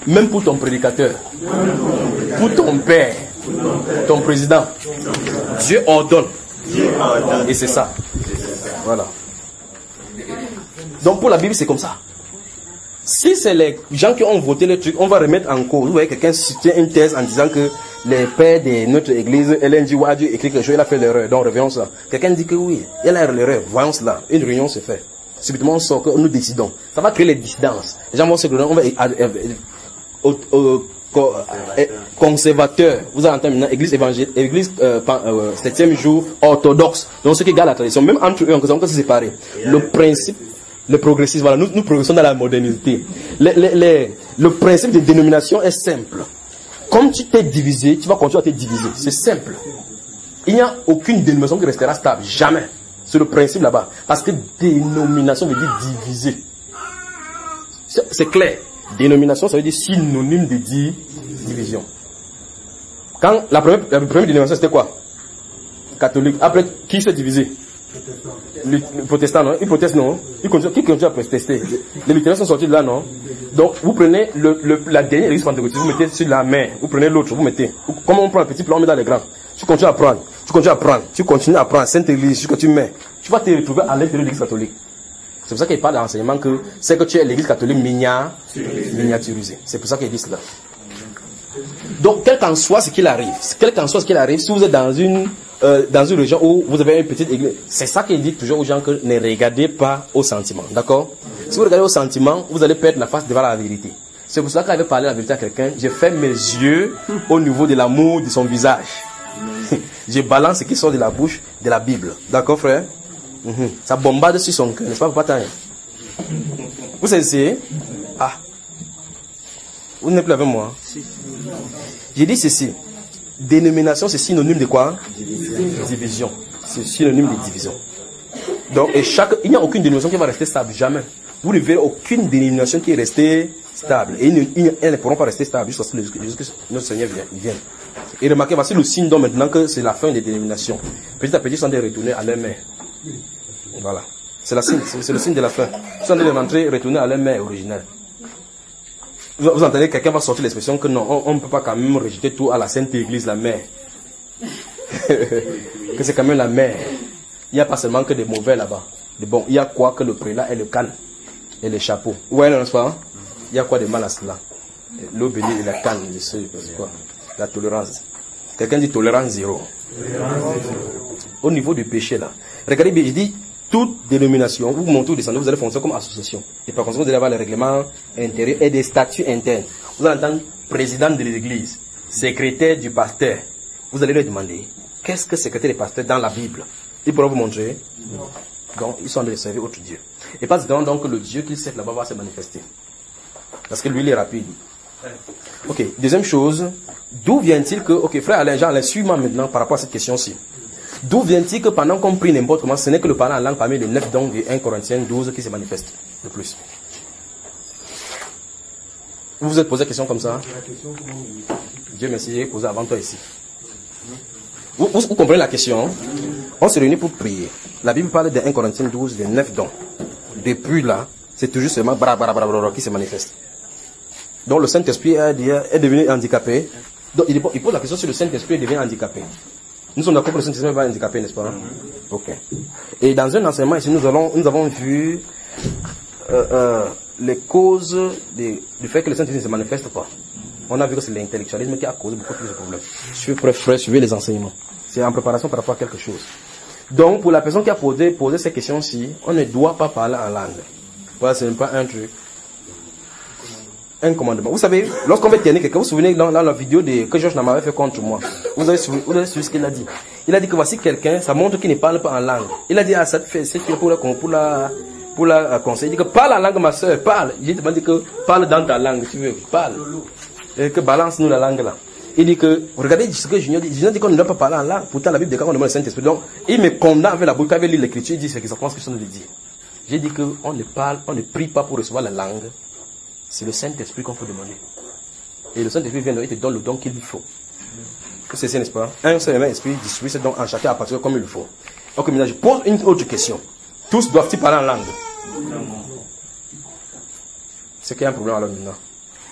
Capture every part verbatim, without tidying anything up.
même pour ton prédicateur, pour ton père, ton président. Dieu ordonne. Et c'est ça. Voilà. Donc pour la Bible, c'est comme ça. Si c'est les gens qui ont voté le truc, on va remettre en cause. Vous voyez, quelqu'un soutient une thèse en disant que les pères de notre église, elle a dit, ouais, Dieu écrit quelque chose, il a fait l'erreur. Donc revenons ça. Quelqu'un dit que oui, il a l'erreur. Voyons cela. Une réunion se fait. Subitement, on sort que nous décidons. Ça va créer les dissidences. Les gens vont se dire, on va conservateur. Vous avez entendu maintenant, église évangélique, église euh, euh, septième jour, orthodoxe. Donc ceux qui gardent la tradition, même entre eux, on peut se séparer. Le principe, le progressisme, voilà, nous, nous progressons dans la modernité. Le, le, le, le principe de dénomination est simple. Comme tu t'es divisé, tu vas continuer à te diviser. C'est simple. Il n'y a aucune dénomination qui restera stable. Jamais. C'est le principe là-bas. Parce que dénomination veut dire diviser. C'est clair. Dénomination, ça veut dire synonyme de dire division. Quand la première, la première dénomination, c'était quoi? Catholique. Après, qui s'est divisé? Les protestants, non? Ils protestent, non? Ils continuent, qui continue à protester? Les luthériens sont sortis de là, non? Donc, vous prenez le, le, la dernière église pentecôtiste, vous mettez sur la main. Vous prenez l'autre, vous mettez. Comment on prend un petit plan, on met dans les grands. Tu continues à prendre. Tu continues à prendre. Tu continues à prendre. Sainte église, tu continues à mettre. Tu vas te retrouver à l'intérieur de l'église catholique. C'est pour ça qu'il parle dans l'enseignement que c'est que tu es l'église catholique miniaturisée. C'est pour ça qu'il dit cela. Donc, quel qu'en soit ce qu'il arrive, quel qu'en soit ce qu'il arrive, si vous êtes dans une, euh, dans une région où vous avez une petite église, c'est ça qu'il dit toujours aux gens que ne regardez pas aux sentiments. D'accord? Si vous regardez aux sentiments, vous allez perdre la face devant la vérité. C'est pour ça qu'il avait parlé la vérité à quelqu'un. J'ai fait mes yeux au niveau de l'amour de son visage. Je balance ce qui sort de la bouche de la Bible. D'accord, frère? Mm-hmm. Ça bombarde sur son cœur, n'est-ce pas, papa? Vous savez, ah, vous n'êtes plus avec moi. J'ai dit ceci. Dénomination, c'est synonyme de quoi? Division. C'est synonyme de division. Donc, et chaque, il n'y a aucune dénomination qui va rester stable, jamais. Vous ne verrez aucune dénomination qui est restée stable. Et ils ne, ils, elles ne pourront pas rester stables jusqu'à ce que notre Seigneur vienne. Et remarquez, voici le signe donc maintenant que c'est la fin des dénominations. Petit à petit, ils sont retournés à leur mère. Voilà. C'est, la signe, c'est, c'est le signe de la fin. Ils sont en train de rentrer, retourner à leur mère originelle. Vous, vous entendez, quelqu'un va sortir l'expression que non, on ne peut pas quand même rejeter tout à la Sainte Église, la mère. Que c'est quand même la mère. Il n'y a pas seulement que des mauvais là-bas. De bon, il y a quoi que le prélat et le canne et le chapeau. Ouais, n'est-ce pas? Il y a quoi de mal à cela? L'eau bénie et la canne, c'est quoi? La tolérance. Quelqu'un dit tolérance zéro. Au niveau du péché là. Regardez bien, je dis toute dénomination, vous montez ou descendez, vous allez fonctionner comme association. Et par conséquent, vous allez avoir les règlements intérieurs et des statuts internes. Vous allez entendre président de l'église, secrétaire du pasteur. Vous allez leur demander, qu'est-ce que secrétaire du pasteur dans la Bible? Il pourra vous montrer. Non. Donc, ils sont en train de servir autre Dieu. Et pas seulement donc le Dieu qu'ils servent là-bas va se manifester. Parce que lui, il est rapide. Ok, deuxième chose, d'où vient-il que, ok, frère Alain, Jean, Alain, suis-moi maintenant par rapport à cette question-ci. D'où vient-il que pendant qu'on prie n'importe comment, ce n'est que le parler en langue parmi les neuf dons de un Corinthiens douze qui se manifeste le plus? Vous vous êtes posé la question comme ça? Dieu merci, j'ai posé avant toi ici. Vous, vous, vous comprenez la question? On se réunit pour prier. La Bible parle de un Corinthiens douze, de neuf dons. Depuis là, c'est toujours seulement bra, bra, bra, bra, qui se manifeste. Donc le Saint-Esprit est devenu handicapé. Donc il pose la question si le Saint-Esprit devient handicapé. Nous sommes d'accord que le Saint-Esprit va handicapé, n'est-ce pas? Ok. Et dans un enseignement ici, nous, allons, nous avons vu euh, euh, les causes de, du fait que le Saint-Esprit ne se manifeste pas. On a vu que c'est l'intellectualisme qui a causé beaucoup plus de problèmes. Suivez, frère, frère, suivez les enseignements. C'est en préparation par rapport à quelque chose. Donc, pour la personne qui a posé, posé ces questions-ci, on ne doit pas parler en langue. Voilà, ce n'est pas un truc. Un commandement. Vous savez, lorsqu'on veut tenir quelqu'un, vous vous souvenez dans, dans la vidéo de, que Georges Nama avait fait contre moi. Vous avez suivi, vous avez suivi ce qu'il a dit. Il a dit que voici quelqu'un, ça montre qu'il ne parle pas en langue. Il a dit, ah, ça te fait, c'est pour la, pour la, pour la conseil. Il dit que parle en langue, ma soeur, parle. J'ai demandé que parle dans ta langue, tu veux, parle. Et que balance-nous la langue là. Il dit que, regardez ce que Junior dit. Junior dit qu'on ne doit pas parler en langue. Pourtant, la Bible dit qu'on demande le Saint-Esprit. Donc, il me condamne avec la bouche, avec l'écriture, il dit c'est exactement ce que je viens de dire. J'ai dit qu'on ne parle, on ne prie pas pour recevoir la langue. C'est le Saint-Esprit qu'on peut demander. Et le Saint-Esprit vient et te donne le don qu'il lui faut. C'est ça, n'est-ce pas? Un seul esprit distribue ce don en chacun à partir comme il le faut. Donc, maintenant, je pose une autre question. Tous doivent-ils parler en langue? C'est qu'il y a un problème alors maintenant.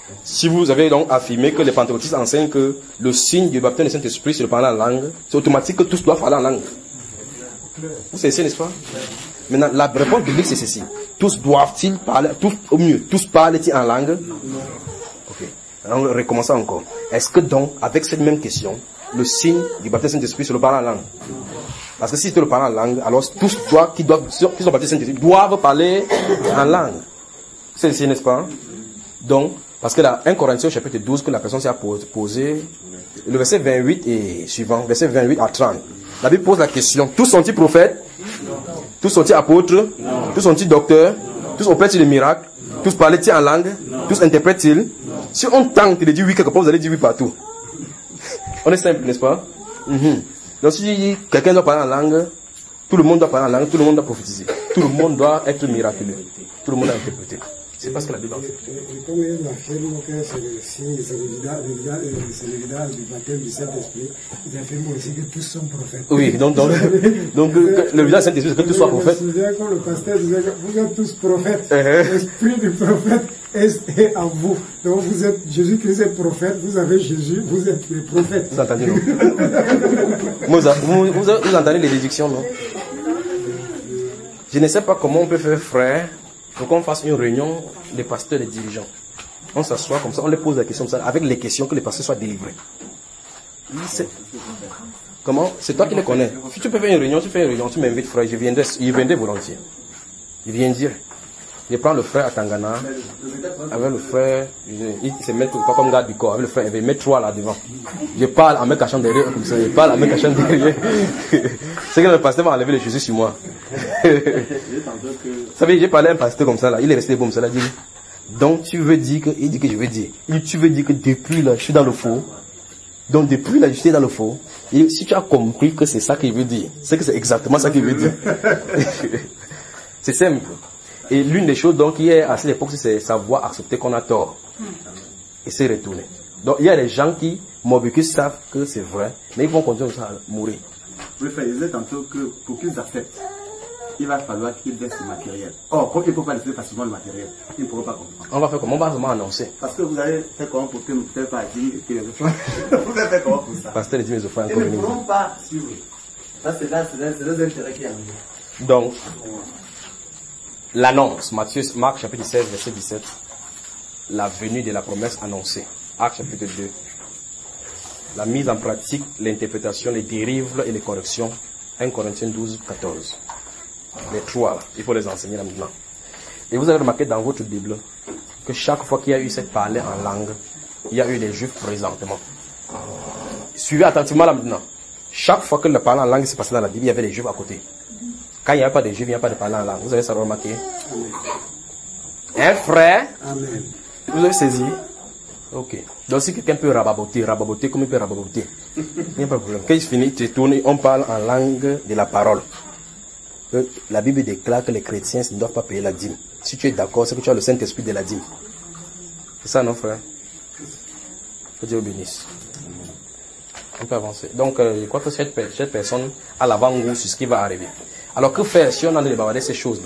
Si vous avez donc affirmé que les pentecôtistes enseignent que le signe du baptême du Saint-Esprit, c'est de parler en langue, c'est automatique que tous doivent parler en langue. Vous savez, n'est-ce pas? Maintenant, la réponse biblique, c'est ceci. Tous doivent-ils parler, tous, au mieux, tous parlent-ils en langue? Ok. Alors, recommençons encore. Est-ce que donc, avec cette même question, le signe du baptême du Saint-Esprit, c'est de parler en langue? Parce que si c'est de parler en langue, alors tous toi qui doivent, qui sont baptisés Saint-Esprit, doivent parler en langue. C'est ici, n'est-ce pas? Donc, parce que là, un Corinthiens chapitre douze, que la personne s'est posée, le verset vingt-huit et suivant, verset vingt-huit à trente. La Bible pose la question, tous sont-ils prophètes? Non. Tous sont-ils apôtres? Non. Tous sont-ils docteurs? Non. Tous opèrent-ils des miracles? Non. Tous parlent-ils en langue? Non. Tous interprètent-ils? Non. Si on tente de dire oui quelque part, vous allez dire oui partout. On est simple, n'est-ce pas? Mm-hmm. Donc si quelqu'un doit parler en langue, tout le monde doit parler en langue, tout le monde doit prophétiser. Tout le monde doit être miraculeux. Tout le monde doit interpréter. C'est parce que la Bible en fait. Et comme il affirme que c'est le signe, c'est le vidage du baptême du Saint-Esprit, il affirme aussi que tous sont prophètes. Oui, donc, donc, donc le vidage du Saint-Esprit, c'est que tous soient prophètes. Je me souviens quand le pasteur disait que vous êtes tous prophètes. L'esprit du prophète est en vous. Donc vous êtes, Jésus-Christ est prophète, vous avez Jésus, vous êtes les prophètes. Vous entendez, non? vous, vous, vous, vous entendez les déductions, non? Je ne sais pas comment on peut faire, frère, pour qu'on fasse une réunion des pasteurs et des dirigeants. On s'assoit comme ça, on les pose la question comme ça, avec les questions que les pasteurs soient délivrés. Comment? C'est toi qui les connais. Si tu peux faire une réunion, tu fais une réunion, tu m'invites, frère, je viendrai, je viendrai volontiers. Je viens dire. Je prends le frère à Tangana, avec le frère, il se met pas comme garde du corps, avec le frère, il va mettre trois là devant. Je parle en me cachant derrière, comme ça, je parle en me cachant derrière. C'est que le pasteur m'a enlevé le Jésus sur moi. Vous savez, j'ai parlé à un pasteur comme ça là, il est resté comme ça là, il dit, donc tu veux dire que, il dit que je veux dire, il dit, tu veux dire que depuis là, je suis dans le faux. Donc depuis là, je suis dans le faux. Et si tu as compris que c'est ça qu'il veut dire, c'est que c'est exactement ça qu'il veut dire. C'est simple. Et l'une des choses donc qui est à cette époque, c'est savoir accepter qu'on a tort et se retourner. Donc il y a des gens qui, Morbicus, savent que c'est vrai, mais ils vont continuer à mourir. Oui, frère, il disait tantôt que pour qu'ils acceptent, il va falloir qu'ils laissent le matériel. Or, comme ils ne peuvent pas laisser facilement le matériel, ils ne pourront pas comprendre. On va faire comment? On va vraiment annoncer. Parce que vous allez faire comment pour que peut-être pas dire que les enfants. Vous allez faire comment pour ça? Pasteur les dit mes enfants. Ils ne pourront pas suivre. Ça, c'est là, c'est là, intérêt qui est arrivé. Donc, l'annonce, Matthieu, Marc chapitre seize, verset dix-sept, la venue de la promesse annoncée. Actes chapitre deux, la mise en pratique, l'interprétation, les dérives et les corrections. un Corinthiens douze, quatorze. Les trois, il faut les enseigner là maintenant. Et vous avez remarqué dans votre Bible que chaque fois qu'il y a eu cette parler en langue, il y a eu des Juifs présentement. Suivez attentivement là maintenant. Chaque fois que le parler en langue s'est passé dans la Bible, il y avait des Juifs à côté. Quand il n'y a pas de Juifs, il n'y a pas de parler en langue. Vous avez ça remarqué? Un frère? Amen. Vous avez saisi? Ok. Donc si quelqu'un peut rababoter, rababoter comme il peut rababoter. Il n'y a pas de problème. Quand il finit, tu tournes, on parle en langue de la parole. La Bible déclare que les chrétiens ne doivent pas payer la dîme. Si tu es d'accord, c'est que tu as le Saint-Esprit de la dîme. C'est ça, non, frère? Que Dieu bénisse. On peut avancer. Donc, euh, je crois que cette, cette personne a l'avant-goût sur ce qui va arriver. Alors, que faire si on a de bavarder ces choses-là?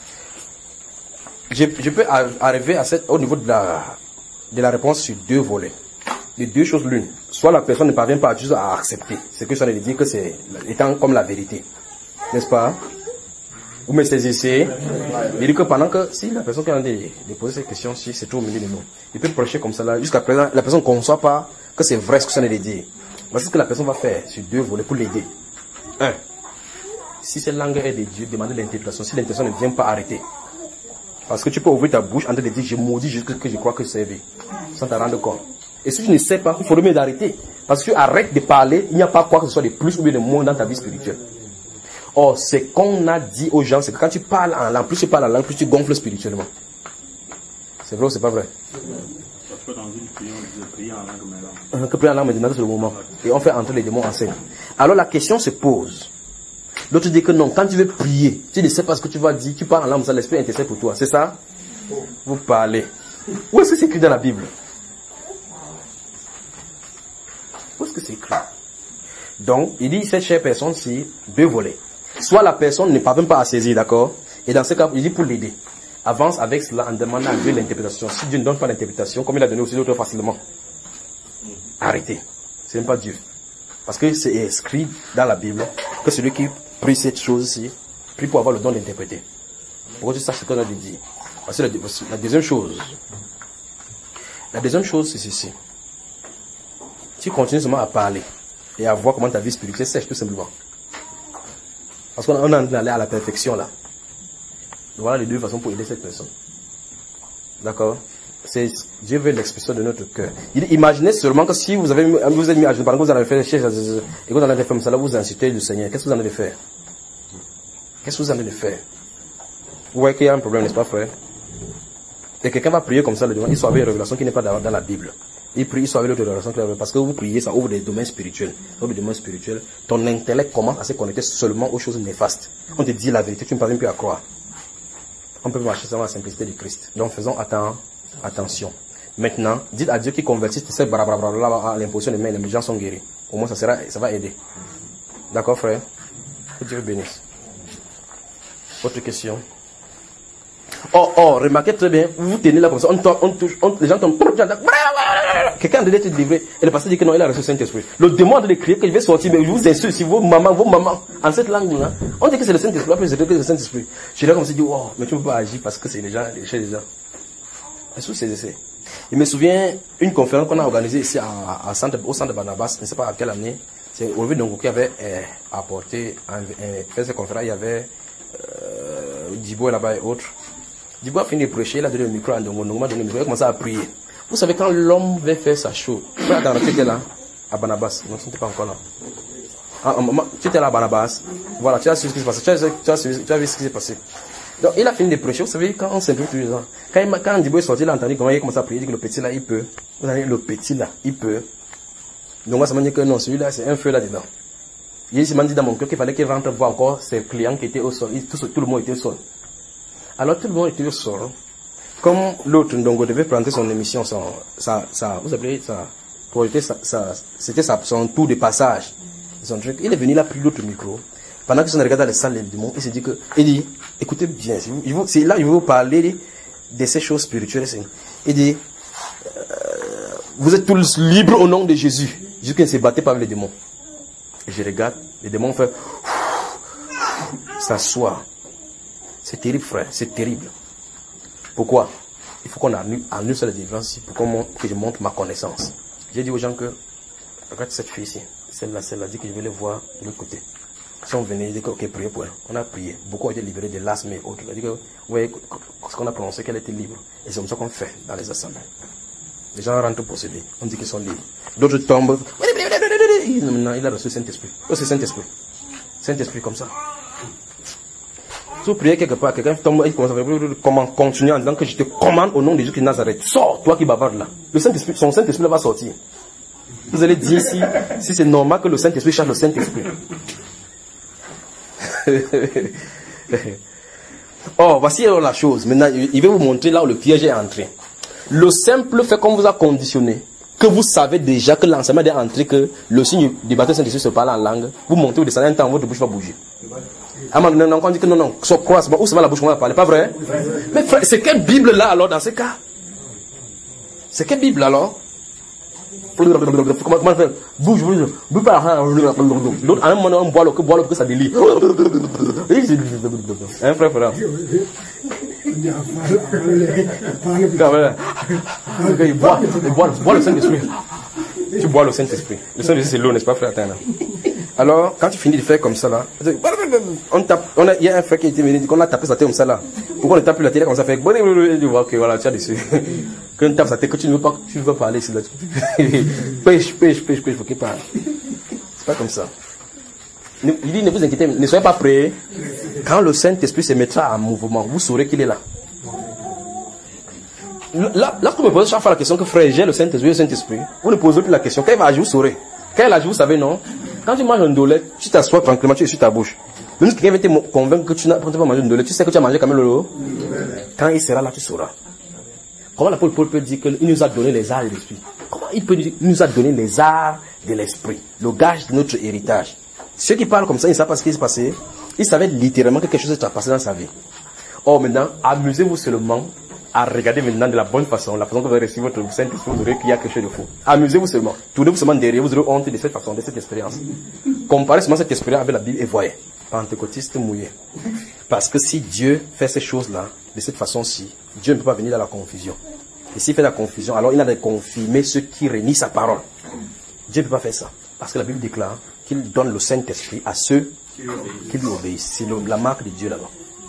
Je, je peux arriver à cette, au niveau de la, de la réponse sur deux volets. Les deux choses l'une. Soit la personne ne parvient pas juste à accepter ce que ça veut dire que c'est étant comme la vérité. N'est-ce pas? Vous me saisissez? Il dit que pendant que, si la personne qui a de, de poser cette question, si c'est trop au milieu de nous, il peut prêcher comme ça là, jusqu'à présent, la personne ne conçoit pas que c'est vrai ce que ça veut dire. Voici ce que la personne va faire sur deux volets pour l'aider. Un, si cette langue est de Dieu, demandez l'interprétation. Si l'intention ne vient pas, arrêter. Parce que tu peux ouvrir ta bouche en train de dire, je maudis juste que je crois que c'est vrai. Sans t'en rendre compte. Et si tu ne sais pas, il faut le mieux d'arrêter. Parce que tu arrêtes de parler, il n'y a pas quoi que ce soit de plus ou bien de moins dans ta vie spirituelle. Or, ce qu'on a dit aux gens, c'est que quand tu parles en langue, plus tu parles en langue, plus tu gonfles spirituellement. C'est vrai ou c'est pas vrai? Que prier en langue, maintenant c'est le moment. Et on fait entrer les démons en scène. Alors la question se pose. L'autre dit que non, quand tu veux prier, tu ne sais pas ce que tu vas dire, tu parles en langue, ça l'esprit intercède pour toi. C'est ça? Vous parlez. Où est-ce que c'est écrit dans la Bible? Où est-ce que c'est écrit? Donc, il dit, cette chère personne-ci, deux volets. Soit la personne ne parvient pas à saisir, d'accord? Et dans ce cas, il dit pour l'aider. avance avec cela en demandant à Dieu l'interprétation. Si Dieu ne donne pas l'interprétation, comme il a donné aussi l'autre facilement, arrêtez. Ce n'est pas Dieu. Parce que c'est écrit dans la Bible que celui qui prie cette chose-ci, prie pour avoir le don d'interpréter. Pour que tu saches ce qu'on a dit. Parce que la, la deuxième chose, la deuxième chose, c'est ceci. Tu continues seulement à parler et à voir comment ta vie spirituelle sèche tout simplement. Parce qu'on est en train d'aller à la perfection là. Voilà les deux façons pour aider cette personne. D'accord? C'est Dieu veut l'expression de notre cœur. Imaginez seulement que si vous avez vous êtes mis à genoux, pendant que vous allez faire et que vous allez faire ça là, vous incitez le Seigneur. Qu'est-ce que vous en allez faire? Qu'est-ce que vous en allez faire? Vous voyez qu'il y a un problème, n'est-ce pas, frère? Et quelqu'un va prier comme ça le devant, il soit avec une révélation qui n'est pas dans, dans la Bible. Il prie, il soit avec l'autre révélation qui est parce que vous priez, ça ouvre des domaines spirituels. Ça ouvre des domaines spirituels. Ton intellect commence à se connecter seulement aux choses néfastes. On te dit la vérité, tu ne parviens plus à croire. On peut marcher seulement à la simplicité du Christ. Donc faisons atten- attention. Maintenant, dites à Dieu qui convertit ces blablabla à l'imposition des mains, les gens sont guéris. Au moins ça sera, ça va aider. D'accord, frère? Que Dieu vous bénisse. Autre question? Oh, oh, remarquez très bien, vous vous tenez là comme ça, on, tombe, on touche, on, les gens tombent, quelqu'un devait être livré, et le pasteur dit que non, il a reçu le Saint-Esprit. Le démon de crier que je vais sortir, mais je vous insulte, si vos mamans, vos mamans, en cette langue-là, on dit que c'est le Saint-Esprit, après c'est le Saint-Esprit. Je suis là comme ça, je dis, oh, mais tu ne peux pas agir parce que c'est les gens, chez les gens. Est-ce que c'est essais? Je me souviens, une conférence qu'on a organisée ici à, à centre, au centre de Barnabas, je ne sais pas à quelle année, c'est Olivier Dongo qui avait euh, apporté, un, un, fait cette conférence, il y avait euh, Djibo là-bas et autres. Djibo a fini de prêcher, il a donné le micro à Ndongo, Ndongo m'a donné le micro, il a commencé à prier. Vous savez, quand l'homme veut faire sa chose, tu étais là, à Barnabas, non, tu n'étais pas encore là. Ah, tu étais là à Barnabas, voilà, tu as su ce qui s'est passé, tu as, tu as, su, tu as vu ce qui s'est passé. Donc, il a fini de prêcher, vous savez, quand on s'implique tous les gens, quand, il, quand Djibo est sorti, il a entendu comment il commence à prier, il dit que le petit là, il peut. Vous avez le petit là, il peut. Donc, moi, ça m'a dit que non, celui-là, c'est un feu là-dedans. Il m'a dit dans mon cœur qu'il fallait qu'il rentre voir encore ses clients qui étaient au sol, tout, tout le monde était au sol. Alors tout le monde était au sol. Comme l'autre Ndongo devait prendre son émission, son, sa, sa, vous appelez ça, pour sa, sa, c'était sa, son tour de passage, son truc. Il est venu là, pris l'autre micro. Pendant que je regardais les salles du monde, il s'est dit que, il dit, écoutez bien, c'est là, il veut vous parler de ces choses spirituelles. Il dit, euh, vous êtes tous libres au nom de Jésus. Jésus qui ne s'est battu pas avec les démons. Et je regarde, les démons font, s'asseoir. C'est terrible, frère, c'est terrible. Pourquoi? Il faut qu'on annule, annule sur la délivrance pour qu'on, que je montre ma connaissance. J'ai dit aux gens que, regarde cette fille ici, celle-là, celle-là, dit que je vais les voir de l'autre côté. Si on venait, ils disaient que, ok, priez pour elle. On a prié. Beaucoup ont été libérés de l'asthme et autres. On a dit que, vous voyez, ce qu'on a prononcé, qu'elle était libre. Et c'est comme ça qu'on fait dans les assemblées. Les gens rentrent possédés. On dit qu'ils sont libres. D'autres tombent. Non, il a reçu le Saint-Esprit. Oh, c'est Saint-Esprit. Saint-Esprit comme ça. Si vous priez quelque part, quelqu'un tombe, il commence à faire comment continuer en disant que je te commande au nom de Jésus de Nazareth. Sors, toi qui bavardes là. Le Saint-Esprit, son Saint-Esprit là va sortir. Vous allez dire si, si c'est normal que le Saint-Esprit cherche le Saint-Esprit. Oh, voici alors la chose. Maintenant, il va vous montrer là où le piège est entré. Le simple fait qu'on vous a conditionné, que vous savez déjà que l'enseignement est entré, que le signe du baptême Saint-Esprit se parle en langue, vous montez, vous descendez un temps, votre bouche va bouger. Ah, non, non, on dit que non, non, so, quoi, où ça va la bouche, on va parler, pas vrai? Mais frère, c'est quelle Bible là alors dans ce cas? C'est quelle Bible alors? Comment faire? Bouge, bouge, bouge pas, l'autre, à un moment, on boit l'eau, boit l'eau, que ça délie. Hein, frère, frère? Il boit, il boit, boit le Saint-Esprit. Tu bois le Saint-Esprit. Le Saint-Esprit, c'est l'eau, n'est-ce pas, frère? Alors, quand tu finis de faire comme ça, là, on tape, on a, il y a un frère qui a été venu, qu'on a tapé sa tête comme ça, là. Pourquoi on ne tape plus la tête comme ça, fait, bon, tu vois, que voilà, tu as dessus. Quand on tape sa tête, que tu ne veux pas, tu ne veux pas parler, c'est là. Pêche, pêche, pêche, pêche, faut qu'il parle. C'est pas comme ça. Il dit, ne vous inquiétez, ne soyez pas prêts. Quand le Saint-Esprit se mettra en mouvement, vous saurez qu'il est là. Là, lorsque vous me posez chaque fois la question que frère, j'ai le Saint-Esprit, le Saint-Esprit, vous ne posez plus la question. Quand il va agir, vous saurez. Quand il agit, vous savez, non? Quand tu manges un dolet, tu t'assois tranquillement, tu es sur ta bouche. Même si quelqu'un vient te convaincre que tu n'as pas mangé un dolet, tu sais que tu as mangé quand même le lot. Quand il sera là, tu sauras. Comment l'apôtre Paul peut dire qu'il nous a donné les arts de l'esprit? Comment il peut dire qu'il nous a donné les arts de l'esprit? Le gage de notre héritage. Ceux qui parlent comme ça, ils ne savent pas ce qui s'est passé. Ils savaient littéralement que quelque chose s'est passé dans sa vie. Or maintenant, amusez-vous seulement à regarder maintenant de la bonne façon, la façon que vous avez reçu votre Saint-Esprit, vous aurez qu'il y a quelque chose de faux. Amusez-vous seulement. Tournez-vous seulement derrière, vous aurez honte de cette façon, de cette expérience. Comparez seulement cette expérience avec la Bible et voyez. Pentecôtiste mouillé. Parce que si Dieu fait ces choses-là, de cette façon-ci, Dieu ne peut pas venir dans la confusion. Et s'il fait la confusion, alors il a de confirmer ceux qui renient sa parole. Dieu ne peut pas faire ça. Parce que la Bible déclare qu'il donne le Saint-Esprit à ceux qui lui obéissent. C'est la marque de Dieu là-bas.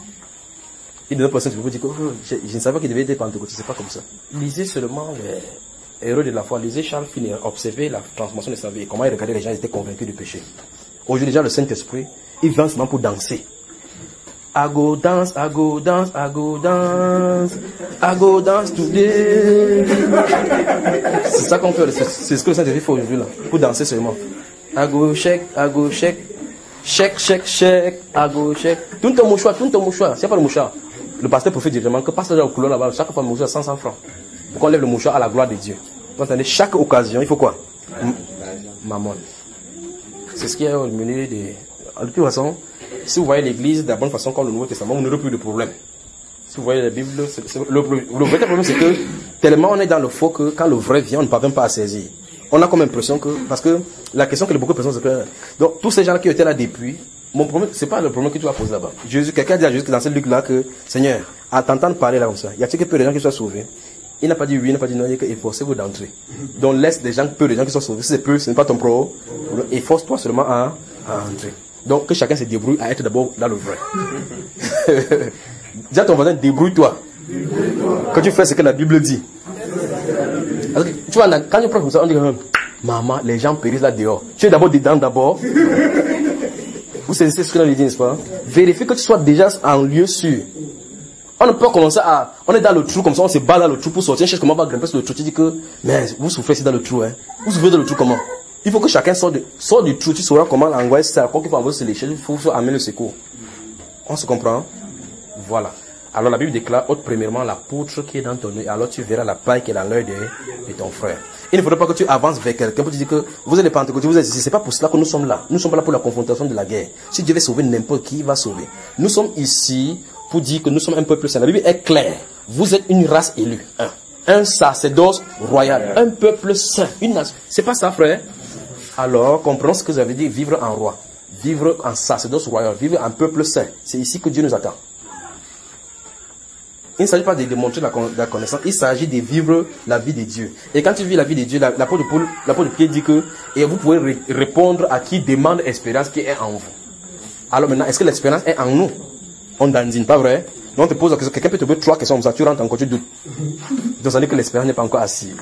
Il donne pour ça, vous dire que oh, je, je ne savais pas qu'il devait être pentecôtiste, c'est pas comme ça. Lisez seulement les héros de la foi, lisez Charles Finney, observez la transformation de sa vie, comment il regardait les gens, ils étaient convaincus du péché. Aujourd'hui déjà le Saint-Esprit, il vient seulement pour danser. I go dance, I go dance, I go dance, I go dance today. C'est ça qu'on fait, c'est ce que le Saint-Esprit fait aujourd'hui là, pour danser seulement. I go shake, I go shake, shake, shake, shake, I go shake. Tout ton mouchoir, tout ton mouchoir, c'est pas le mouchoir. Le pasteur profite directement que passe le couleur là-bas, chaque fois le mouchoir cent francs. Pour qu'on lève le mouchoir à la gloire de Dieu. Vous entendez, chaque occasion, il faut quoi? Mammon. C'est ce qui est au milieu des... En toute façon, si vous voyez l'église de la bonne façon comme le Nouveau Testament, vous n'aurez plus de problème. Si vous voyez la Bible, c'est, c'est, le, le vrai problème c'est que tellement on est dans le faux que quand le vrai vient, on ne parvient pas à saisir. On a comme impression que, parce que la question que beaucoup de personnes se posent, donc tous ces gens qui étaient là depuis, mon problème, c'est pas le problème que tu vas poser là-bas. Jésus, quelqu'un dit à Jésus dans ce Luc-là que, Seigneur, à t'entendre parler là comme ça, y a-t-il que peu de gens qui soient sauvés? Il n'a pas dit oui, il n'a pas dit non, il a dit efforcez-vous d'entrer. Donc laisse des gens, peu de gens qui soient sauvés. Si c'est peu, ce n'est pas ton pro. Efforce-toi seulement à, à entrer. Donc que chacun se débrouille à être d'abord dans le vrai. Dis à ton voisin, débrouille-toi. Quand tu fais ce que la Bible dit. Parce que, tu vois, quand tu prends comme ça, on dit, maman, les gens périssent là dehors. Tu es d'abord dedans d'abord. Vous savez ce que l'on dit, n'est-ce pas? Vérifie que tu sois déjà en lieu sûr. On ne peut pas commencer à... On est dans le trou comme ça, on se bat dans le trou pour sortir. On cherche comment on va grimper sur le trou. Tu dis que, mais vous souffrez ici dans le trou, hein. Vous souffrez dans le trou comment? Il faut que chacun sorte, de, sorte du trou. Tu sauras comment l'angoisse, c'est quoi qu'il faut envoyer sur l'échelle. Il faut, faut amener le secours. On se comprend? Voilà. Alors la Bible déclare, ôte premièrement la poutre qui est dans ton œil. Alors tu verras la paille qui est dans l'œil de, de ton frère. Il ne faudrait pas que tu avances vers quelqu'un pour te dire que vous êtes les pentecôtistes, vous êtes ici. C'est pas pour cela que nous sommes là. Nous sommes pas là pour la confrontation de la guerre. Si Dieu veut sauver n'importe qui, il va sauver. Nous sommes ici pour dire que nous sommes un peuple saint. La Bible est claire. Vous êtes une race élue. Un, un sacerdoce royal. Un peuple saint. Une nation. C'est pas ça, frère. Alors, comprenons ce que vous avez dit, vivre en roi. Vivre en sacerdoce royal. Vivre en peuple saint. C'est ici que Dieu nous attend. Il ne s'agit pas de démontrer la, la connaissance, il s'agit de vivre la vie de Dieu. Et quand tu vis la vie de Dieu, la, l'apôtre Paul, l'apôtre Pierre dit que, et vous pouvez ré, répondre à qui demande l'espérance qui est en vous. Alors maintenant, est-ce que l'espérance est en nous? On dandine, pas vrai? Donc on te pose la question, quelqu'un peut te poser trois questions comme ça, tu rentres encore, tu doutes. Donc ça veut dire que l'espérance n'est pas encore assise.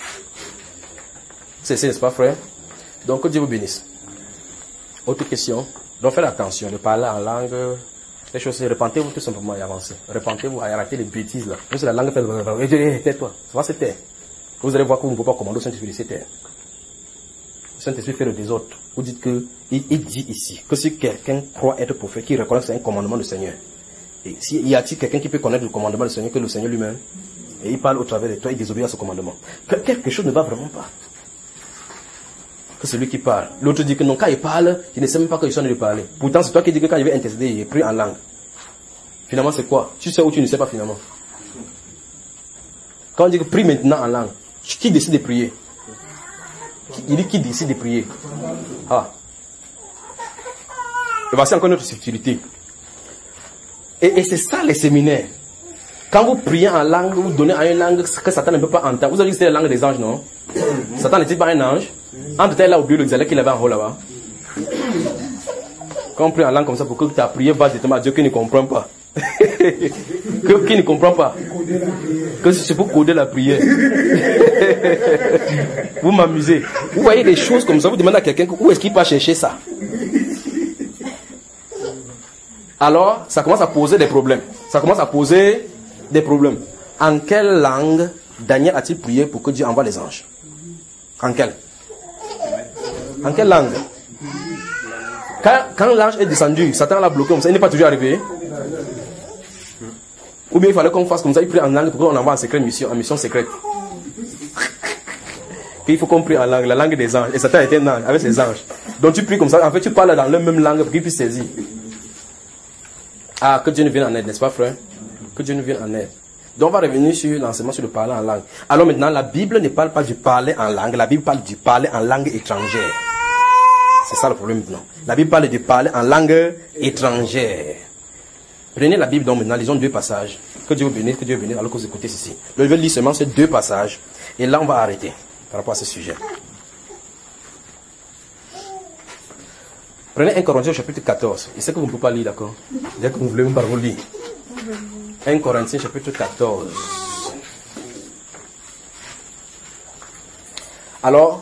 C'est ça, n'est-ce pas, frère? Donc que Dieu vous bénisse. Autre question. Donc faites attention de parler en langue. Les choses, repentez-vous tout simplement et avancez. Repentez-vous et arrêtez les bêtises là. Nous, c'est la langue fait. Et tais-toi. Ça va se taire. Vous allez voir que vous ne pouvez pas commander au Saint-Esprit de se taire. Le Saint-Esprit fait le désordre. Vous dites que, il, il dit ici, que si quelqu'un croit être prophète, qui reconnaît que c'est un commandement du Seigneur. Et s'il y a-t-il quelqu'un qui peut connaître le commandement du Seigneur que le Seigneur lui-même, et il parle au travers de toi, il désobéit à ce commandement. Quelque chose ne va vraiment pas. Que c'est lui qui parle. L'autre dit que non, quand il parle, il ne sait même pas qu'il est en train de parler. Pourtant, c'est toi qui dis que quand il veut intercéder, il est pris en langue. Finalement, c'est quoi? Tu sais ou tu ne sais pas finalement? Quand on dit que prie maintenant en langue, qui décide de prier? Il dit qui décide de prier? Ah. Et voici encore notre subtilité. Et, et c'est ça les séminaires. Quand vous priez en langue, vous donnez à une langue que Satan ne peut pas entendre. Vous avez dit que c'est la langue des anges, non? Satan n'est-il pas un ange? Entre tel là, oublié le xalé qu'il avait en haut là-bas. Quand on prie en langue comme ça, pour que ta prière va directement à Dieu qui ne comprend pas. que, qui ne comprend pas. Que c'est pour coder la prière. Vous m'amusez. Vous voyez des choses comme ça, vous demandez à quelqu'un où est-ce qu'il peut chercher ça. Alors, ça commence à poser des problèmes. Ça commence à poser des problèmes. En quelle langue Daniel a-t-il prié pour que Dieu envoie les anges? En quelle? En quelle langue? Quand, quand l'ange est descendu, Satan l'a bloqué comme ça, il n'est pas toujours arrivé. Ou bien il fallait qu'on fasse comme ça, il prie en langue pour qu'on envoie en secret mission, en mission secrète. Il faut qu'on prie en langue, la langue des anges. Et Satan était un ange, avec ses anges. Donc tu pries comme ça, en fait tu parles dans la même langue pour qu'il puisse saisir. Ah, que Dieu nous vienne en aide, n'est-ce pas, frère? Que Dieu nous vienne en aide. Donc on va revenir sur l'enseignement sur le parler en langue. Alors maintenant, la Bible ne parle pas du parler en langue, la Bible parle du parler en langue étrangère. C'est ça le problème maintenant. La Bible parle du parler en langue étrangère. Prenez la Bible donc maintenant, lisons deux passages. Que Dieu vous bénisse, que Dieu vous bénisse, alors que vous écoutez ceci. Je vais lire seulement ces deux passages. Et là, on va arrêter par rapport à ce sujet. Prenez un Corinthiens chapitre quatorze. Je sais que vous ne pouvez pas lire, d'accord? Dès que vous voulez, vous pouvez vous lire. un Corinthiens chapitre quatorze. Alors,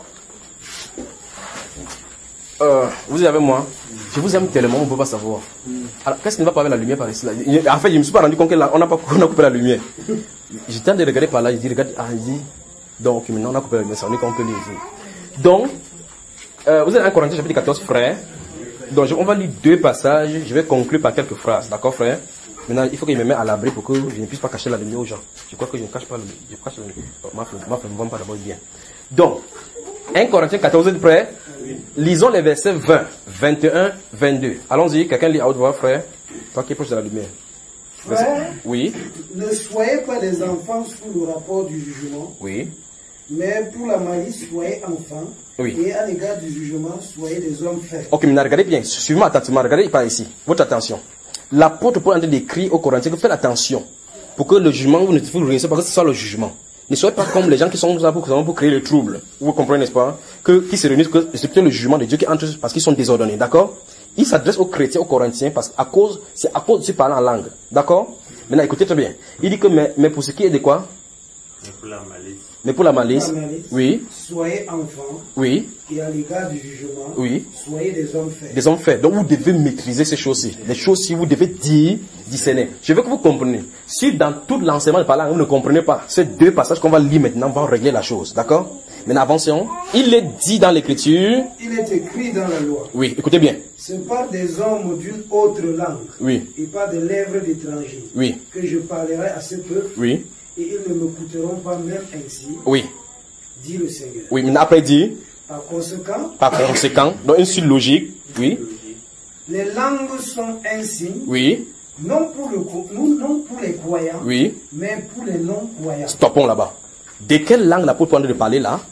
euh, vous êtes avec moi. Je vous aime tellement, on ne peut pas savoir. Alors, qu'est-ce qui ne va pas avec la lumière par ici là? En fait, je ne me suis pas rendu compte qu'on n'a pas on a coupé la lumière. J'étais en train de regarder par là, je dis, regarde, ah, il dit, donc maintenant on a coupé la lumière, ça veut dire qu'on peut lire ici. Donc, euh, vous êtes en Corinthiens chapitre quatorze, frère. Donc, je, on va lire deux passages, je vais conclure par quelques phrases, d'accord, frère? Maintenant, il faut qu'il me mette à l'abri pour que je ne puisse pas cacher la lumière aux gens. Je crois que je ne cache pas la lumière. Je cache la lumière. Oh, ma femme, ma femme ne va pas d'abord bien. Donc, un Corinthiens quatorze, vous êtes prêts? Lisons les versets vingt, vingt et un, vingt-deux. Allons-y, quelqu'un lit à haute voix, frère. Toi qui es proche de la lumière. Frère, oui. Ne soyez pas des enfants sous le rapport du jugement. Oui. Mais pour la malice, soyez enfants. Oui. Et à l'égard du jugement, soyez des hommes faits. Ok, maintenant regardez bien. Suivez-moi attentivement. Regardez par ici. Votre attention. L'apôtre Paul est en train d'écrire aux Corinthiens que faites attention. Pour que le jugement, vous ne vous réunissez pas que ce soit le jugement. Ne soyez pas comme les gens qui sont là pour, pour créer le trouble. Vous comprenez, n'est-ce pas? Que, qui se réunissent, que c'est plutôt le jugement de Dieu qui entre parce qu'ils sont désordonnés. D'accord? Il s'adresse aux chrétiens, aux Corinthiens, parce qu'à cause, c'est à cause de ce parler en langue. D'accord? Maintenant, écoutez très bien. Il dit que, mais, mais pour ce qui est de quoi? Mais pour la malice. Mais pour la malice. Pour la malice, oui. Soyez enfants. Oui. Et à l'égard du jugement, oui. Soyez des hommes faits. Des hommes faits. Donc vous devez maîtriser ces choses-ci. Les choses-ci, vous devez dire, discerner. Je veux que vous compreniez. Si dans tout l'enseignement de parler, vous ne comprenez pas ces deux passages qu'on va lire maintenant, vont régler la chose. D'accord? Maintenant, avançons. Il est dit dans l'écriture. Il est écrit dans la loi. Oui, écoutez bien. C'est par des hommes d'une autre langue. Oui. Et par des lèvres d'étrangers. Oui. Que je parlerai à ce peuple. Oui. Et ils ne me coûteront pas même ainsi. Oui. Dit le Seigneur. Oui, maintenant après dit. Par conséquent. Par conséquent. Donc une suite logique. Oui. Les langues sont un signe. Oui. Non pour, le, non pour les croyants. Oui. Mais pour les non-croyants. Stoppons là-bas. De quelle langue l'apôtre Paul est en train de parler là?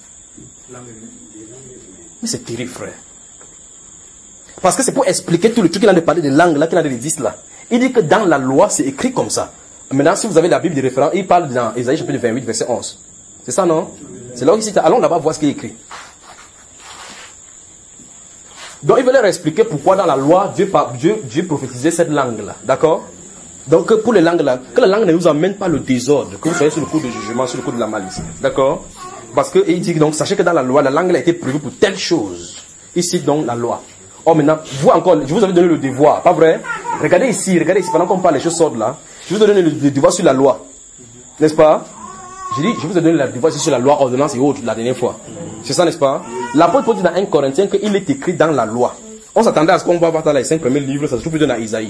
Mais c'est terrible, frère. Parce que c'est pour expliquer tout le truc qu'il a de parler de langue là, qu'il a de dire là. Il dit que dans la loi, c'est écrit comme ça. Maintenant, si vous avez la Bible de référence, il parle dans Ésaïe chapitre vingt-huit, verset onze. C'est ça, non? C'est là où il cite. Allons là-bas voir ce qu'il est écrit. Donc, il veut leur expliquer pourquoi dans la loi, Dieu, Dieu, Dieu prophétisait cette langue-là. D'accord? Donc, pour les langues-là, que la langue ne vous amène pas le désordre, que vous soyez sur le coup de jugement, sur le coup de la malice. D'accord? Parce que, il dit donc, sachez que dans la loi, la langue a été prévue pour telle chose. Ici, donc, la loi. Oh, maintenant, vous encore, je vous avais donné le devoir, pas vrai? Regardez ici, regardez ici, pendant qu'on parle, les choses sortent là. Je vous ai donné le devoir sur la loi. N'est-ce pas? Je dis, je vous ai donné le devoir sur la loi, ordonnance et autres, la dernière fois. C'est ça, n'est-ce pas? L'apôtre Paul dit dans un Corinthien qu'il est écrit dans la loi. On s'attendait à ce qu'on va voir dans les cinq premiers livres, ça se trouve plutôt dans Isaïe.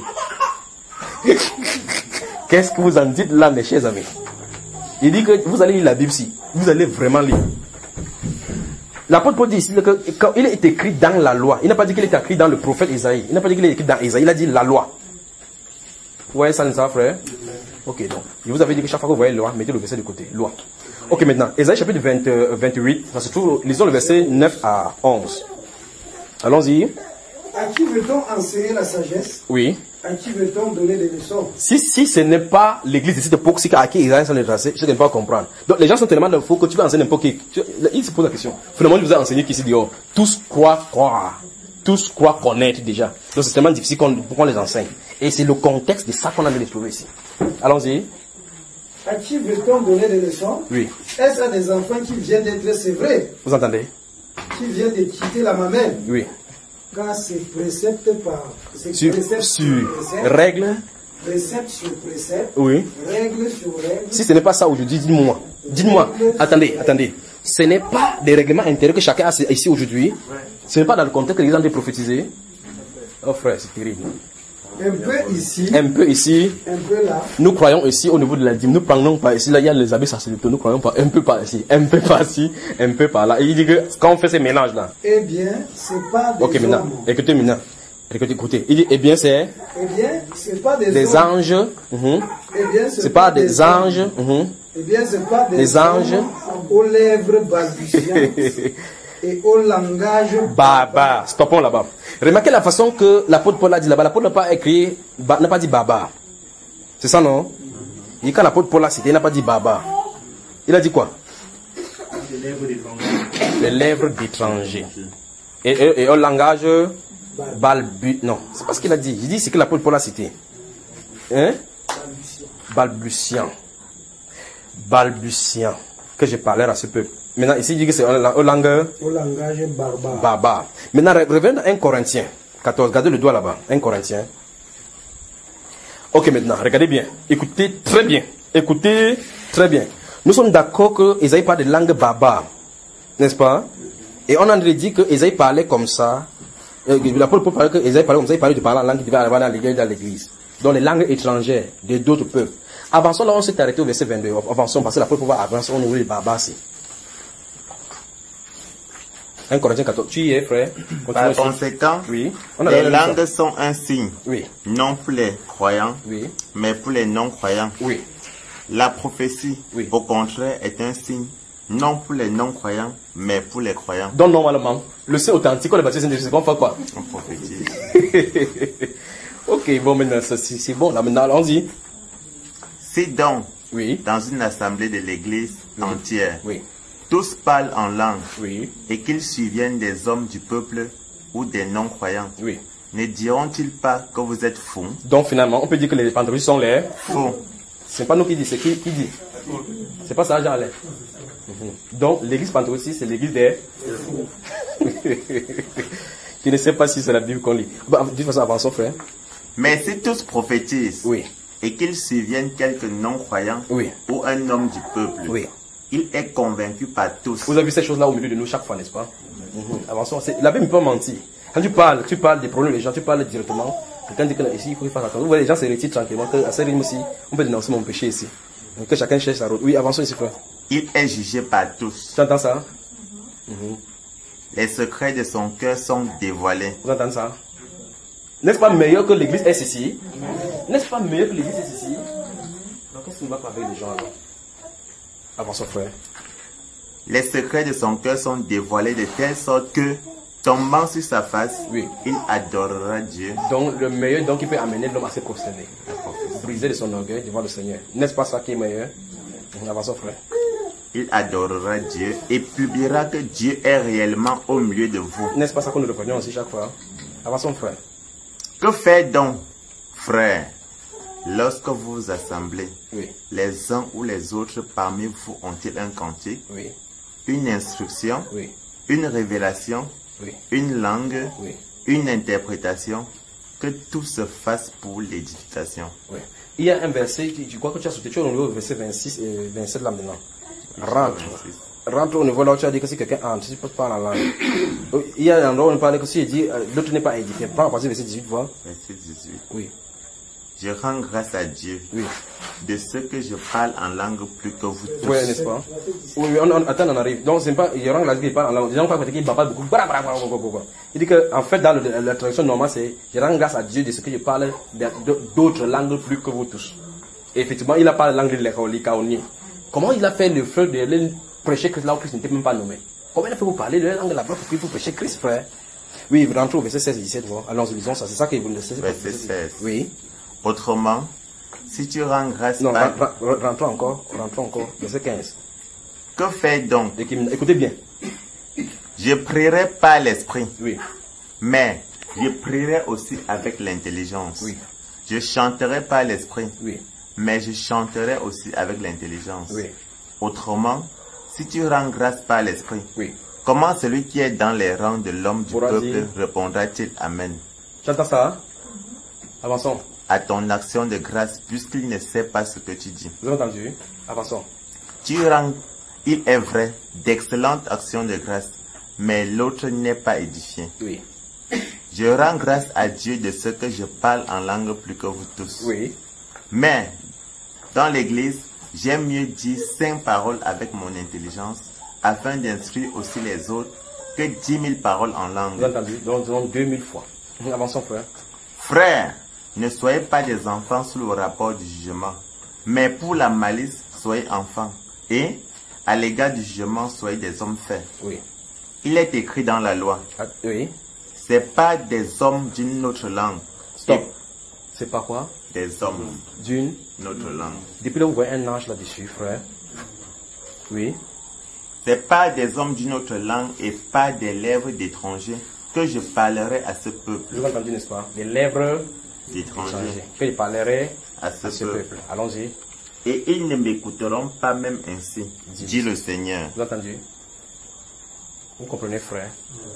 Qu'est-ce que vous en dites là, mes chers amis? Il dit que vous allez lire la Bible si. Vous allez vraiment lire. L'apôtre Paul dit ici que quand il est écrit dans la loi, il n'a pas dit qu'il est écrit dans le prophète Isaïe. Il n'a pas dit qu'il est écrit dans Isaïe, il a dit la loi. Vous voyez ça, ça, frère? Ok, donc. Je vous avais dit que chaque fois que vous voyez loi, mettez le verset de côté. Loi. Ok, maintenant. Isaïe chapitre vingt, euh, vingt-huit, ça se trouve, lisons le verset neuf à onze. Allons-y. À qui veut-on enseigner la sagesse? Oui. À qui veut-on donner des leçons? Si, si ce n'est pas l'église de cette époque, c'est à qui Isaïe s'en est tracé, je ne peux pas comprendre. Donc les gens sont tellement faux que tu vas enseigner n'importe qui. Il se pose la question. Finalement, je vous ai enseigné qu'ici, dehors, tous croient croire. Tous croient connaître déjà. Donc c'est tellement difficile qu'on, pour qu'on les enseigne. Et c'est le contexte de ça qu'on a de trouver ici. Allons-y. À qui veut-on donner des leçons? Oui. Est-ce à des enfants qui viennent d'être sévrés? Vous entendez? Qui viennent de quitter la mamelle? Oui. Car c'est précepte par sur, précepte sur précepte, règle. Précepte sur précepte. Oui. Règle sur règle. Si ce n'est pas ça aujourd'hui, dites-moi. Dites-moi. Attendez, attendez. Ce n'est pas des règlements intérieurs que chacun a ici aujourd'hui. Ce n'est pas dans le contexte que les gens ont prophétisé. Oh frère, c'est terrible. Un peu ici. Un peu ici. Un peu là. Nous croyons ici au niveau de la dîme. Nous prenons pas ici. Là, il y a les habits sacerdotaux. Nous croyons pas un peu par ici. Un peu par ici. Un peu par là. Et il dit que quand on fait ces mélanges-là. Eh bien, c'est pas des ok, maintenant. hommes. Écoutez maintenant. Écoutez, écoutez. Il dit, eh bien, c'est Eh bien, c'est pas des, des hommes. anges. Mhm. Eh bien, C'est pas des anges. Mhm. Eh bien, c'est pas des, Des anges. hommes aux lèvres balbutiantes et au langage Baba. Stoppons là-bas. Remarquez la façon que l'apôtre Paul a dit là-bas. L'apôtre n'a pas écrit, ba- n'a pas dit baba. C'est ça, non? Et quand l'apôtre Paul a cité, il n'a pas dit baba. Il a dit quoi? Les lèvres d'étrangers. Et, et, et au langage balbu... Non, c'est pas ce qu'il a dit. Il dit ce que l'apôtre Paul a cité. Hein? Balbutiant. Balbutiant. Que je parlais à ce peuple. Maintenant, ici, il dit que c'est au langage au langage barbare. barbare. Maintenant, revenons à un Corinthien. quatorze. Regardez le doigt là-bas. un Corinthien. Ok, maintenant, regardez bien. Écoutez très bien. Écoutez très bien. Nous sommes d'accord que Esaïe parle de langue barbare. N'est-ce pas? Et on a dit que Esaïe parlait comme ça. Euh, L'apôtre Paul parlait que Esaïe parlait comme ça. Il parlait de parler en langue qui devait avoir dans l'église, dans l'église. Dans les langues étrangères de d'autres peuples. Avançons là, on s'est arrêté au verset vingt-deux. Avançons parce que l'apôtre Paul va avancer, on ouvre les barbares ici. un Corinthiens quatorze. Tu y es, frère? Par Continue. conséquent, Oui. On a les la même langues chose. sont un signe, Oui. non pour les croyants, Oui. mais pour les non-croyants. Oui. La prophétie, Oui. au contraire, est un signe, non pour les non-croyants, mais pour les croyants. Donc normalement, le C authentique, on est baptisé, c'est bon, faire quoi? On prophétise. Ok, bon, maintenant, ça, c'est c'est bon. Là, maintenant, allons-y. Si donc, Oui. dans une assemblée de l'église entière, Oui. tous parlent en langue, Oui. et qu'ils surviennent des hommes du peuple ou des non-croyants, Oui. ne diront-ils pas que vous êtes fous? Donc finalement, on peut dire que les pentecôtistes sont les... Faux. C'est pas nous qui dit, c'est qui, qui dit? C'est pas ça, Jean Alain. Mhm. Donc, l'église pentecôtiste, c'est l'église des... Je ne sais pas si c'est la Bible qu'on lit. Bah, de toute façon, avançons, frère. Mais si tous prophétisent, Oui. et qu'ils surviennent quelques non-croyants, Oui. ou un homme du peuple, Oui. il est convaincu par tous. Vous avez vu ces choses-là au milieu de nous chaque fois, n'est-ce pas? Mhm. Avançons. C'est- La Bible ne peut pas mentir. Quand tu parles, tu parles des problèmes des gens, tu parles directement. Quelqu'un dit que ici, il faut qu'il fasse attention. Vous voyez, les gens se retirent tranquillement. Que à ce rythme aussi, on peut dénoncer mon péché ici. Donc, que chacun cherche sa route. Oui, avançons ici, frère. Il est jugé par tous. Tu entends ça? Les secrets de son cœur sont dévoilés. Vous entendez ça? N'est-ce pas meilleur que l'église est ici? N'est-ce pas meilleur que l'église est ici? Donc, qu'est-ce qu'on va parler des gens alors? Avançons, frère. Les secrets de son cœur sont dévoilés de telle sorte que, tombant sur sa face, Oui. il adorera Dieu. Donc, le meilleur, donc, il peut amener l'homme à se prosterner. Briser de son orgueil devant le Seigneur. N'est-ce pas ça qui est meilleur? Avançons, frère. Il adorera Dieu et publiera que Dieu est réellement au milieu de vous. N'est-ce pas ça que nous reprenons aussi chaque fois? Avançons, frère. Que fait donc, frère, lorsque vous vous assemblez? Oui. Les uns ou les autres parmi vous ont-ils un cantique, Oui. une instruction, Oui. une révélation, Oui. une langue, Oui. une interprétation? Que tout se fasse pour l'édification. Oui. Il y a un verset, tu, tu crois que tu as sauté, tu es au niveau verset vingt-six et vingt-sept là maintenant. Rentre. Rentre au niveau là où tu as dit que si quelqu'un entre, tu peux parler en langue. Il y a un endroit où on parle que si il dit euh, l'autre n'est pas édifié. Prends à partir du verset dix-huit, vois. Verset dix-huit. Oui. Je rends grâce à Dieu Oui. de ce que je parle en langue plus que vous tous. Oui, n'est-ce pas? Oui, oui, on, on, attends, on arrive. Donc, c'est pas, il y aura un langue qui parle en langue. Les gens croient qu'il parle beaucoup. Bra, bra, bra, bra, bra, bra. Il dit que, en fait, dans le, la traduction normale, c'est, je rends grâce à Dieu de ce que je parle d'autres langues plus que vous tous. Et effectivement, il a parlé langue de l'Ekaoni. Comment il a fait le feu de prêcher Christ là où Christ n'était même pas nommé? Comment il a fait pour parler de la langue là-bas pour qu'il faut prêcher Christ, frère? Oui, rentrons au verset seize et dix-sept, voir. Allons, lisons ça. C'est ça qu'il vous laisse. Verset seize. Oui. Autrement, si tu rends grâce Non, par... ren- ren- rentrons encore, rentrons encore. Verset quinze. Que fait donc? Écoutez bien. Je prierai par l'esprit, Oui. mais je prierai aussi avec l'intelligence. Oui. Je chanterai par l'esprit, Oui. mais je chanterai aussi avec l'intelligence. Oui. Autrement, si tu rends grâce par l'esprit, Oui. comment celui qui est dans les rangs de l'homme du Pourra peuple dire- répondra-t-il Amen Tu entends ça? Hein? Avançons. à ton action de grâce, puisqu'il ne sait pas ce que tu dis? Vous avez entendu? Avançons. Tu rends, il est vrai, d'excellentes actions de grâce, mais l'autre n'est pas édifié. Oui. Je rends grâce à Dieu de ce que je parle en langue plus que vous tous. Oui. Mais, dans l'église, j'aime mieux dire cinq paroles avec mon intelligence, afin d'instruire aussi les autres, que dix mille paroles en Vous langue. avez entendu? Donc, donc deux mille fois. Avançons, frère. Frères, ne soyez pas des enfants sous le rapport du jugement, mais pour la malice, soyez enfants. Et, à l'égard du jugement, soyez des hommes faits. Oui. Il est écrit dans la loi. Ah, oui. C'est pas des hommes d'une autre langue. Stop. Et C'est pas quoi? des hommes D'une. d'une autre langue. Depuis là, vous voyez un ange là-dessus, frère. Oui. C'est pas des hommes d'une autre langue et pas des lèvres d'étrangers que je parlerai à ce peuple. Vous avez entendu, n'est-ce pas? Les lèvres D'étrangers. étrangères. Que je parlerai À ce, à ce peuple. peuple. Allons-y. Et ils ne m'écouteront pas même ainsi, dit le Seigneur. Vous avez entendu? Vous comprenez, frère?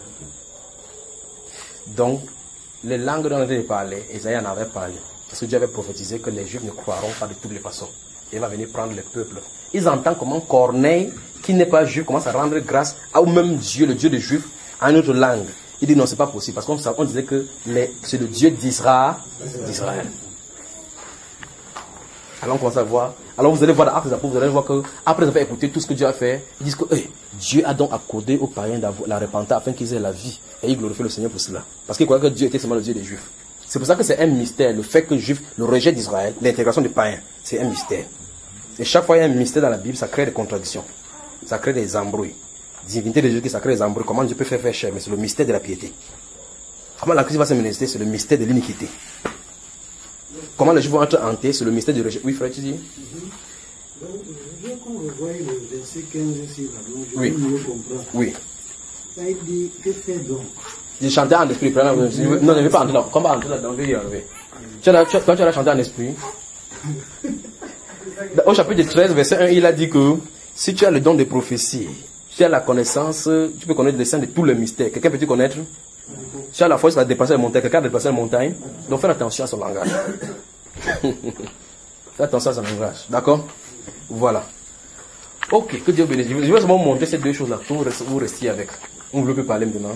Donc, les langues dont on avait parlé, Isaïe en avait parlé. Parce que Dieu avait prophétisé que les Juifs ne croiront pas de toutes les façons. Il va venir prendre les peuples. Ils entendent comment Corneille, qui n'est pas juif, commence à rendre grâce au même Dieu, le Dieu des Juifs, en une autre langue. Il dit non, c'est pas possible. Parce qu'on on disait que les- c'est le Dieu d'Israël. d'Israël. Alors on commence à voir. Alors vous allez voir dans Actes des Apôtres, vous allez voir que après avoir écouté tout ce que Dieu a fait, ils disent que hey, Dieu a donc accordé aux païens d'avoir la repentance afin qu'ils aient la vie. Et ils glorifient le Seigneur pour cela. Parce qu'ils croyaient que Dieu était seulement le Dieu des Juifs. C'est pour ça que c'est un mystère, le fait que les Juifs, le rejet d'Israël, l'intégration des païens, c'est un mystère. Et chaque fois il y a un mystère dans la Bible, ça crée des contradictions. Ça crée des embrouilles. Divinité de Dieu qui ça crée des embrouilles. Comment Dieu peut faire faire cher? Mais c'est le mystère de la piété. Comment la crise va se manifester? C'est le mystère de l'iniquité. Comment les Juifs vont être hantés? C'est le mystère du rejet. Oui, frère, tu dis? Donc, je veux qu'on revoie le verset quinze ici, là, donc je Oui. veux mieux comprendre. Oui. Là, il dit, que fait donc? J'ai chanté en esprit. Non, non, je ne vais pas entrer là. Comment entrer là-dedans? Je vais y arriver. Tu as, tu as, quand tu as chanté en esprit, au chapitre treize, verset un, il a dit que si tu as le don de prophétie, tu as la connaissance, tu peux connaître le sein de tous les mystères. Quelqu'un peut-tu connaître? Tu as la force à dépasser les montagnes. Quelqu'un a dépassé les montagnes. Donc fais attention à son langage. Fais attention à son langage. D'accord? Voilà. Ok, que Dieu bénisse. Je vais seulement montrer ces deux choses-là. Vous restez, vous restiez avec. On ne veut plus parler maintenant.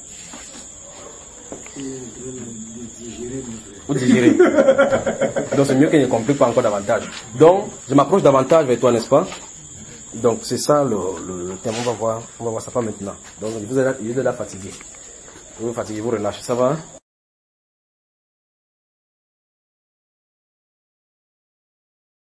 Vous digérez. Donc c'est mieux qu'il ne complique pas encore davantage. Donc, je m'approche davantage vers toi, n'est-ce pas? Donc c'est ça le, le, le thème. On va voir, on va voir ça pas maintenant. Donc je vous ai là, je vous ai là fatigué. Vous vous fatiguez, vous relâchez. Ça va?